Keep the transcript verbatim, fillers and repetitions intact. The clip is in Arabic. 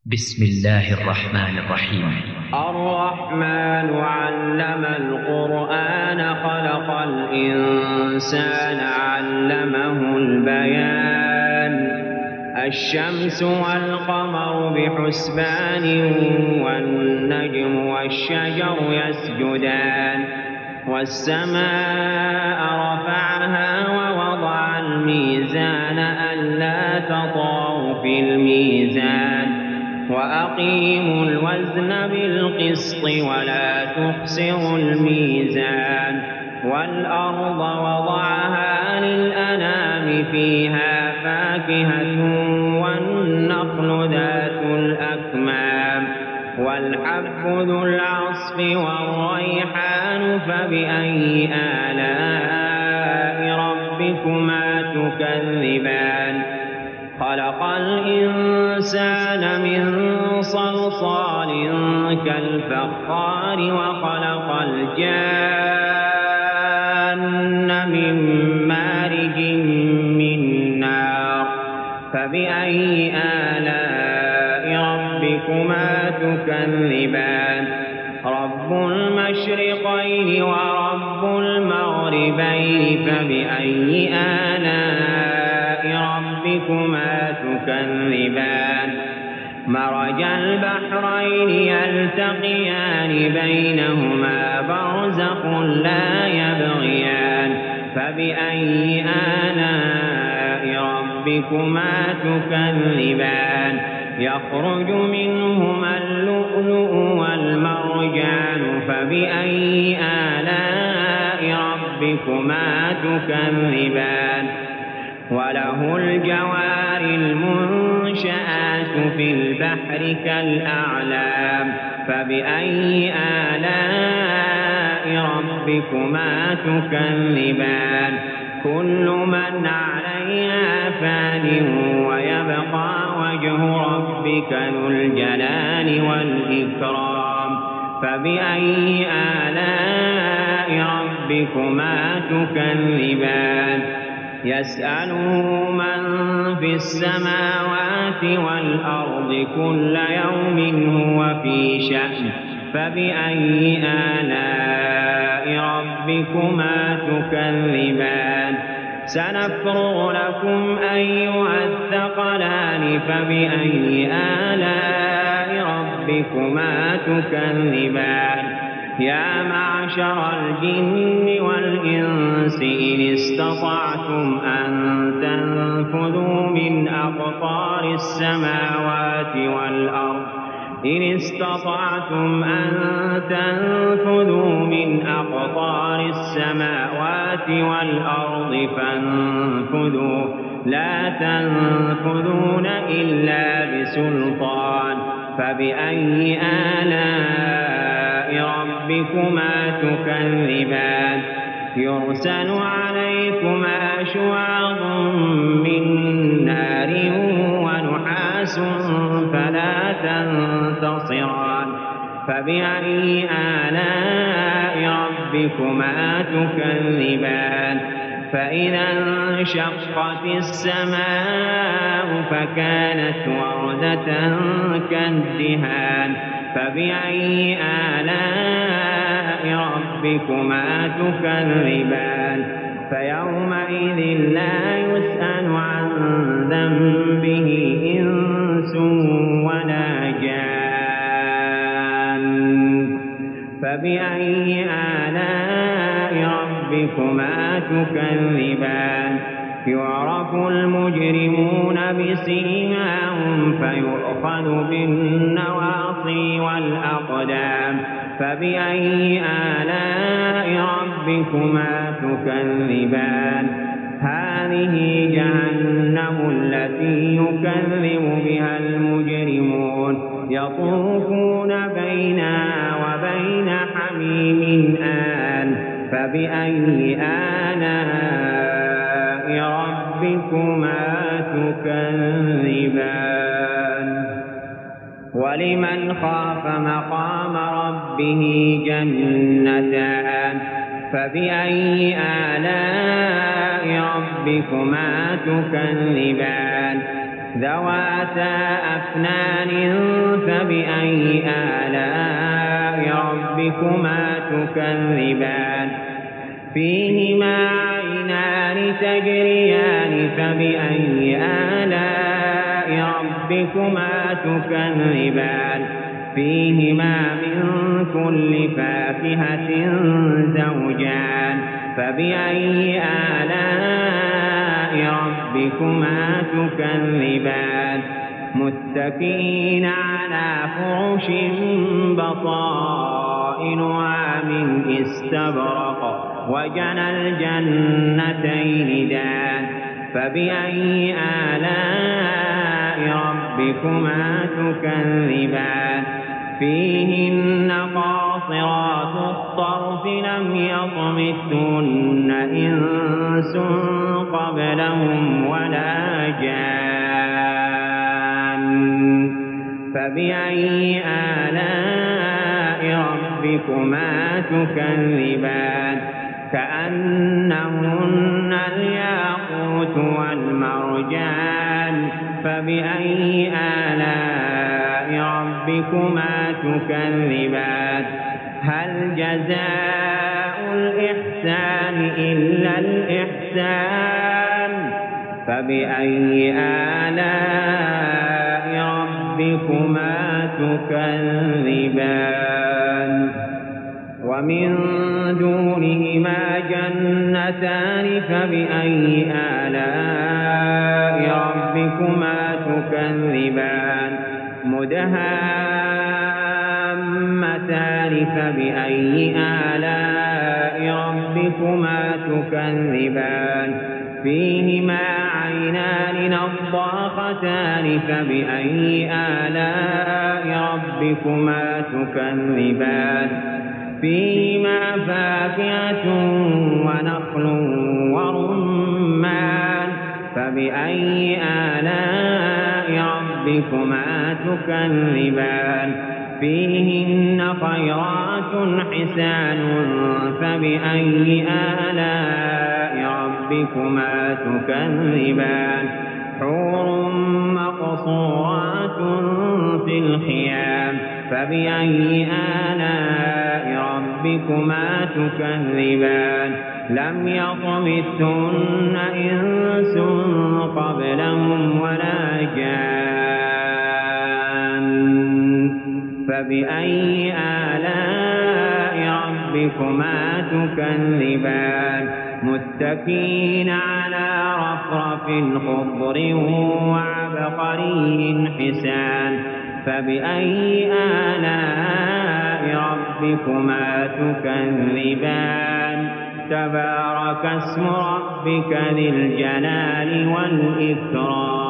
بسم الله الرحمن الرحيم. الرحمن علم القرآن خلق الإنسان علمه البيان الشمس والقمر بحسبان والنجم والشجر يسجدان والسماء رفعها ووضع الميزان ألا تطغوا في الميزان وأقيموا الوزن بالقسط ولا تخسروا الميزان والأرض وضعها للأنام فيها فاكهة والنخل ذات الأكمام والحب ذو العصف والريحان فبأي آلاء ربكما تكذبان خلق الإنسان من صلصال كالفخار وخلق الجان من مارج من نار فبأي آلاء ربكما تكذبان رب المشرقين ورب المغربين فبأي آلاء ربكما تكذبان مرج البحرين يلتقيان بينهما برزخ لا يبغيان فبأي آلاء ربكما تكذبان يخرج منهما اللؤلؤ والمرجان فبأي آلاء ربكما تكذبان وله الجوار المنشآت في البحر كالأعلام فبأي آلاء ربكما تكذبان كل من عليها فان ويبقى وجه ربك ذو الجلال والإكرام فبأي آلاء ربكما تكذبان يسأله من في السماوات والأرض كل يوم هو في شأن فبأي آلاء ربكما تكذبان سنفرغ لكم أيها الثقلان فبأي آلاء ربكما تكذبان يا معشر الجن والإنس إن استطعتم أن تنفذوا من أقطار السماوات والأرض إن استطعتم أن تنفذوا من أقطار السماوات والأرض فانفذوا لا تنفذون إلا بسلطان فبأي آلاء ربكما تكذبان يرسل عليكما شواظ من نار ونحاس فلا تنتصران فبأي آلاء ربكما تكذبان فإذا انشقت السماء فكانت وردة كالدهان فبأي آلاء ربكما تكذبان فيومئذ لا يسأل عن ذنبه إنس ولا جان فبأي آلاء ربكما تكذبان يعرف المجرمون بسيماهم فيؤخذ بالنواصي والأقدام فبأي آلاء ربكما تكذبان هذه جهنم التي يكذب بها المجرمون يطوفون بينها وبين حميم آن فبأي آلاء ربكما تكذبان ولمن خاف مقام ربه جنتان فبأي آلاء ربكما تكذبان ذواتا أفنان فبأي آلاء ربكما تكذبان فيهما عينان تجريان فبأي آلاء ربكما تكذبان فيهما من كل فاكهة زوجان فبأي آلاء ربكما تكذبان متكئين على فرش بطائنها من استبرق وجنى الجنتين دان فبأي آلاء ربكما تكذبان فيهن قاصرات الطرف لم يطمثهن إنس قبلهم ولا جان فبأي آلاء ربكما تكذبان كأنهن الياقوت والمرجان فبأي آلاء ربكما تكذبان هل جزاء الإحسان إلا الإحسان فبأي آلاء ربكما تكذبان ومن دونهما جنتان فبأي آلاء ربكما تكذبان مدهامتان فبأي آلاء ربكما تكذبان فيهما عينان نضاختان فبأي آلاء ربكما تكذبان فيهما فاكهة ونخل ورمان فبأي آلاء ربكما تكذبان فيهن خيرات حسان فبأي آلاء ربكما تكذبان حور مقصورات في الخيام فبأي آلاء ربكما تكذبان لم يطمثهن إنس قبلهم ولا جان فبأي آلاء ربكما تكذبان متكئين على رفرف خضر وعبقري حسان فبأي آلاء ربكما تكذبان تبارك اسم ربك ذي الجلال والإكرام